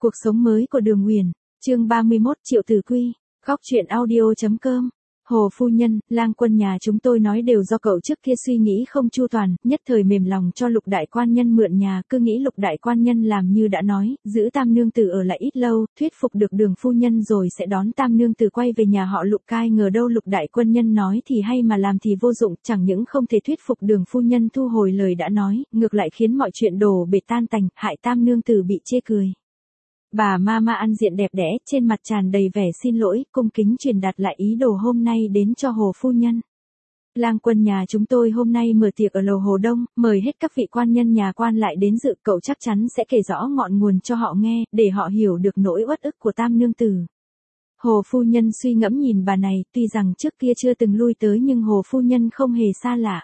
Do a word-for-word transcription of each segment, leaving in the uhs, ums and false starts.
Cuộc sống mới của Đường Uyển, chương ba mươi mốt Triệu Tử Quy, góc truyện audio chấm com. Hồ phu nhân, lang quân nhà chúng tôi nói đều do cậu trước kia suy nghĩ không chu toàn, nhất thời mềm lòng cho Lục đại quan nhân mượn nhà, cứ nghĩ Lục đại quan nhân làm như đã nói, giữ Tam nương tử ở lại ít lâu, thuyết phục được Đường phu nhân rồi sẽ đón Tam nương tử quay về nhà họ Lục cai, ngờ đâu Lục đại quân nhân nói thì hay mà làm thì vô dụng, chẳng những không thể thuyết phục Đường phu nhân thu hồi lời đã nói, ngược lại khiến mọi chuyện đổ bể tan tành, hại Tam nương tử bị chê cười. Bà Mama ăn diện đẹp đẽ, trên mặt tràn đầy vẻ xin lỗi, cung kính truyền đạt lại ý đồ hôm nay đến cho Hồ phu nhân. Lang quân nhà chúng tôi hôm nay mở tiệc ở lầu Hồ Đông, mời hết các vị quan nhân nhà quan lại đến dự, cậu chắc chắn sẽ kể rõ ngọn nguồn cho họ nghe, để họ hiểu được nỗi uất ức của Tam nương tử. Hồ phu nhân suy ngẫm nhìn bà này, tuy rằng trước kia chưa từng lui tới nhưng Hồ phu nhân không hề xa lạ.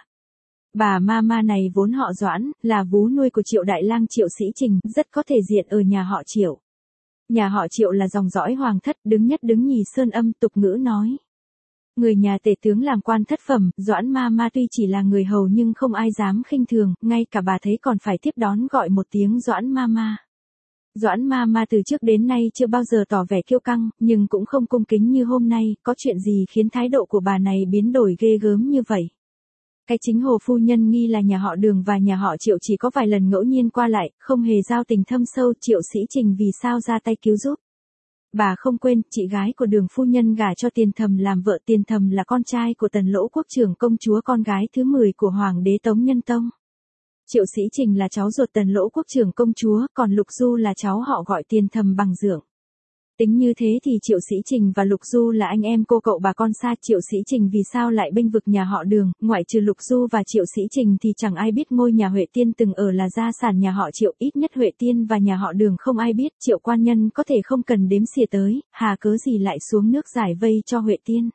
Bà Mama này vốn họ Doãn, là vú nuôi của Triệu đại lang Triệu Sĩ Trình, rất có thể diện ở nhà họ Triệu. Nhà họ Triệu là dòng dõi hoàng thất, đứng nhất đứng nhì sơn âm, tục ngữ nói. Người nhà tể tướng làm quan thất phẩm, Doãn Mama tuy chỉ là người hầu nhưng không ai dám khinh thường, ngay cả bà thấy còn phải tiếp đón gọi một tiếng Doãn Mama. Doãn Mama từ trước đến nay chưa bao giờ tỏ vẻ kiêu căng, nhưng cũng không cung kính như hôm nay, có chuyện gì khiến thái độ của bà này biến đổi ghê gớm như vậy. Cái chính Hồ phu nhân nghi là nhà họ Đường và nhà họ Triệu chỉ có vài lần ngẫu nhiên qua lại, không hề giao tình thâm sâu, Triệu Sĩ Trình vì sao ra tay cứu giúp. Bà không quên, chị gái của Đường phu nhân gả cho Tiền Thầm làm vợ, Tiền Thầm là con trai của Tần Lỗ Quốc trưởng công chúa, con gái thứ mười của Hoàng đế Tống Nhân Tông. Triệu Sĩ Trình là cháu ruột Tần Lỗ Quốc trưởng công chúa, còn Lục Du là cháu họ gọi Tiền Thầm bằng dượng. Tính như thế thì Triệu Sĩ Trình và Lục Du là anh em cô cậu bà con xa. Triệu Sĩ Trình vì sao lại bênh vực nhà họ Đường, ngoại trừ Lục Du và Triệu Sĩ Trình thì chẳng ai biết ngôi nhà Huệ Tiên từng ở là gia sản nhà họ Triệu, ít nhất Huệ Tiên và nhà họ Đường không ai biết, Triệu quan nhân có thể không cần đếm xỉa tới, hà cớ gì lại xuống nước giải vây cho Huệ Tiên.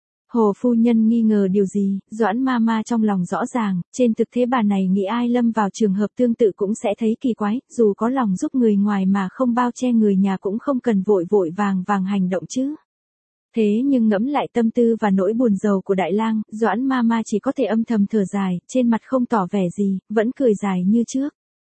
Hồ phu nhân nghi ngờ điều gì, Doãn Mama trong lòng rõ ràng, trên thực thế bà này nghĩ ai lâm vào trường hợp tương tự cũng sẽ thấy kỳ quái, dù có lòng giúp người ngoài mà không bao che người nhà cũng không cần vội vội vàng vàng hành động chứ. Thế nhưng ngẫm lại tâm tư và nỗi buồn rầu của Đại lang, Doãn Mama chỉ có thể âm thầm thở dài, trên mặt không tỏ vẻ gì, vẫn cười dài như trước.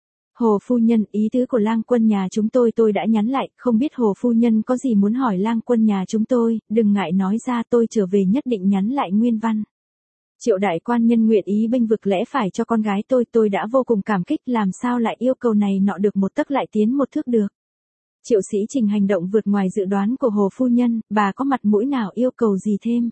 Hồ phu nhân, ý tứ của lang quân nhà chúng tôi tôi đã nhắn lại, không biết Hồ phu nhân có gì muốn hỏi lang quân nhà chúng tôi, đừng ngại nói ra, tôi trở về nhất định nhắn lại nguyên văn. Triệu đại quan nhân nguyện ý bênh vực lẽ phải cho con gái tôi, tôi đã vô cùng cảm kích, làm sao lại yêu cầu này nọ được một tấc lại tiến một thước được. Triệu Sĩ Trình hành động vượt ngoài dự đoán của Hồ phu nhân, bà có mặt mũi nào yêu cầu gì thêm.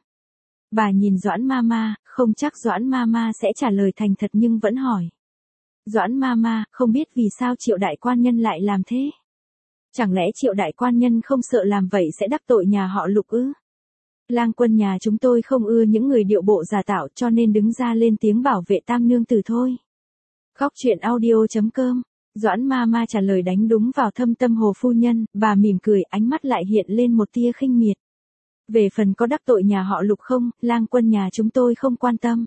Bà nhìn Doãn Mama, không chắc Doãn Mama sẽ trả lời thành thật nhưng vẫn hỏi. Doãn Mama, không biết vì sao Triệu đại quan nhân lại làm thế? Chẳng lẽ Triệu đại quan nhân không sợ làm vậy sẽ đắc tội nhà họ Lục ư? Lang quân nhà chúng tôi không ưa những người điệu bộ giả tạo cho nên đứng ra lên tiếng bảo vệ Tam nương tử thôi. Góc truyện audio chấm com. Doãn Mama trả lời đánh đúng vào thâm tâm Hồ phu nhân, bà mỉm cười, ánh mắt lại hiện lên một tia khinh miệt. Về phần có đắc tội nhà họ Lục không, lang quân nhà chúng tôi không quan tâm.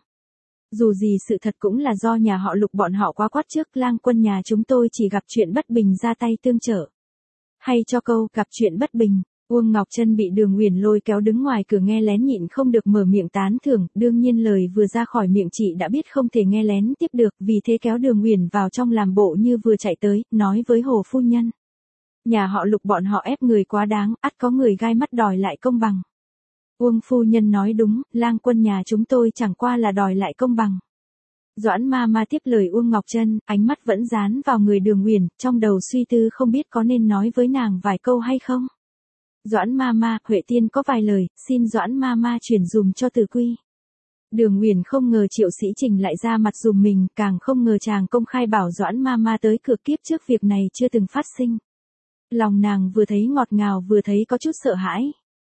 Dù gì sự thật cũng là do nhà họ Lục bọn họ quá quát trước, lang quân nhà chúng tôi chỉ gặp chuyện bất bình ra tay tương trợ. Hay cho câu gặp chuyện bất bình, Uông Ngọc Trân bị Đường Uyển lôi kéo đứng ngoài cửa nghe lén nhịn không được mở miệng tán thưởng, đương nhiên lời vừa ra khỏi miệng chị đã biết không thể nghe lén tiếp được, vì thế kéo Đường Uyển vào trong làm bộ như vừa chạy tới, nói với Hồ phu nhân. Nhà họ Lục bọn họ ép người quá đáng, ắt có người gai mắt đòi lại công bằng. Uông phu nhân nói đúng, lang quân nhà chúng tôi chẳng qua là đòi lại công bằng. Doãn Mama tiếp lời Uông Ngọc Trân, ánh mắt vẫn dán vào người Đường Uyển, trong đầu suy tư không biết có nên nói với nàng vài câu hay không. Doãn Mama, Huệ Tiên có vài lời, xin Doãn Mama chuyển dùm cho Tử Quy. Đường Uyển không ngờ Triệu Sĩ Trình lại ra mặt dùm mình, càng không ngờ chàng công khai bảo Doãn Mama tới cửa, kiếp trước việc này chưa từng phát sinh. Lòng nàng vừa thấy ngọt ngào vừa thấy có chút sợ hãi.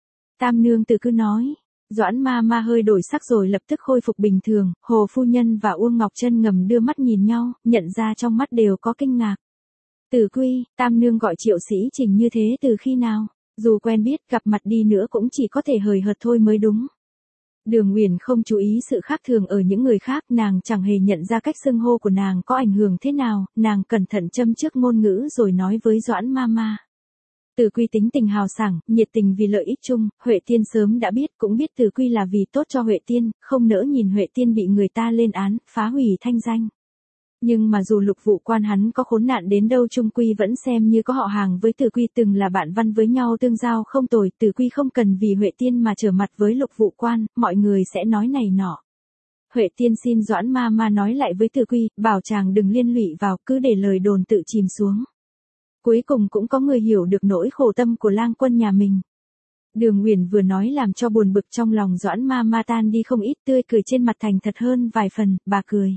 Tam nương tử cứ nói. Doãn Mama hơi đổi sắc rồi lập tức khôi phục bình thường, Hồ phu nhân và Uông Ngọc Trân ngầm đưa mắt nhìn nhau, nhận ra trong mắt đều có kinh ngạc. Tử Quy, Tam nương gọi Triệu Sĩ Trình như thế từ khi nào? Dù quen biết, gặp mặt đi nữa cũng chỉ có thể hời hợt thôi mới đúng. Đường Uyển không chú ý sự khác thường ở những người khác, nàng chẳng hề nhận ra cách xưng hô của nàng có ảnh hưởng thế nào, nàng cẩn thận châm trước ngôn ngữ rồi nói với Doãn Mama. Tử Quy tính tình hào sảng, nhiệt tình vì lợi ích chung, Huệ Tiên sớm đã biết, cũng biết Tử Quy là vì tốt cho Huệ Tiên, không nỡ nhìn Huệ Tiên bị người ta lên án, phá hủy thanh danh. Nhưng mà dù Lục Vụ Quan hắn có khốn nạn đến đâu chung quy vẫn xem như có họ hàng với Từ Quy, từng là bạn văn với nhau tương giao không tồi, Từ Quy không cần vì Huệ Tiên mà trở mặt với Lục Vụ Quan, mọi người sẽ nói này nọ. Huệ Tiên xin Doãn ma ma nói lại với Từ Quy, bảo chàng đừng liên lụy vào, cứ để lời đồn tự chìm xuống. Cuối cùng cũng có người hiểu được nỗi khổ tâm của lang quân nhà mình. Đường Uyển vừa nói làm cho buồn bực trong lòng Doãn ma ma tan đi không ít, tươi cười trên mặt thành thật hơn vài phần, bà cười.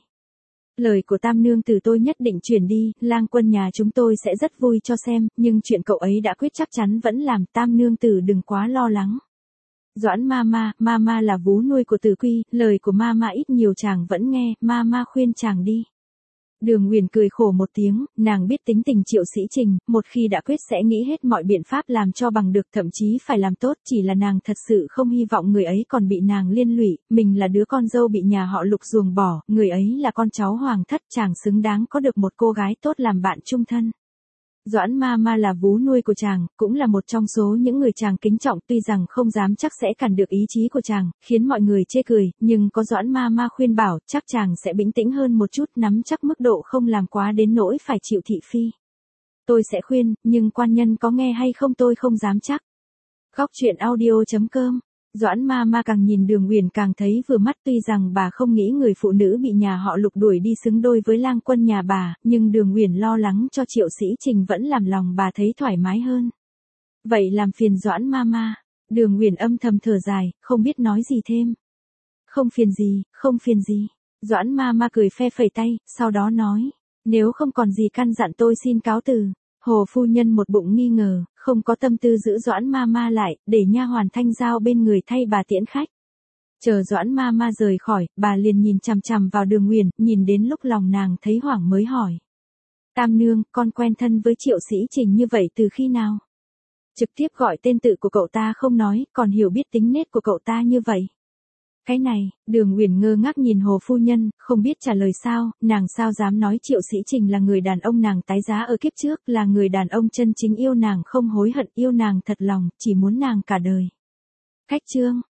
Lời của Tam nương tử tôi nhất định truyền đi, lang quân nhà chúng tôi sẽ rất vui cho xem, nhưng chuyện cậu ấy đã quyết chắc chắn vẫn làm, Tam nương tử đừng quá lo lắng. Doãn ma ma, ma ma là vú nuôi của Từ Quy, lời của ma ma ít nhiều chàng vẫn nghe, ma ma khuyên chàng đi. Đường Uyển cười khổ một tiếng, nàng biết tính tình Triệu Sĩ Trình, một khi đã quyết sẽ nghĩ hết mọi biện pháp làm cho bằng được, thậm chí phải làm tốt, chỉ là nàng thật sự không hy vọng người ấy còn bị nàng liên lụy, mình là đứa con dâu bị nhà họ Lục ruồng bỏ, người ấy là con cháu hoàng thất, chàng xứng đáng có được một cô gái tốt làm bạn chung thân. Doãn ma ma là vú nuôi của chàng, cũng là một trong số những người chàng kính trọng, tuy rằng không dám chắc sẽ cản được ý chí của chàng, khiến mọi người chê cười, nhưng có Doãn ma ma khuyên bảo, chắc chàng sẽ bình tĩnh hơn một chút, nắm chắc mức độ không làm quá đến nỗi phải chịu thị phi. Tôi sẽ khuyên, nhưng quan nhân có nghe hay không tôi không dám chắc. Góc truyện audio chấm com. Doãn ma ma càng nhìn Đường Uyển càng thấy vừa mắt, tuy rằng bà không nghĩ người phụ nữ bị nhà họ Lục đuổi đi xứng đôi với lang quân nhà bà, nhưng Đường Uyển lo lắng cho Triệu Sĩ Trình vẫn làm lòng bà thấy thoải mái hơn. Vậy làm phiền Doãn ma ma. Đường Uyển âm thầm thở dài, không biết nói gì thêm. Không phiền gì, không phiền gì. Doãn ma ma cười phe phẩy tay, sau đó nói, nếu không còn gì căn dặn tôi xin cáo từ. Hồ phu nhân một bụng nghi ngờ, không có tâm tư giữ Doãn ma ma lại, để nha hoàn Thanh Giao bên người thay bà tiễn khách. Chờ Doãn ma ma rời khỏi, bà liền nhìn chằm chằm vào Đường Uyển, nhìn đến lúc lòng nàng thấy hoảng mới hỏi. Tam nương, con quen thân với Triệu Sĩ Trình như vậy từ khi nào? Trực tiếp gọi tên tự của cậu ta không nói, còn hiểu biết tính nết của cậu ta như vậy. Cái này, Đường Uyển ngơ ngác nhìn Hồ phu nhân, không biết trả lời sao, nàng sao dám nói Triệu Sĩ Trình là người đàn ông nàng tái giá ở kiếp trước, là người đàn ông chân chính yêu nàng không hối hận, yêu nàng thật lòng, chỉ muốn nàng cả đời. Cách chương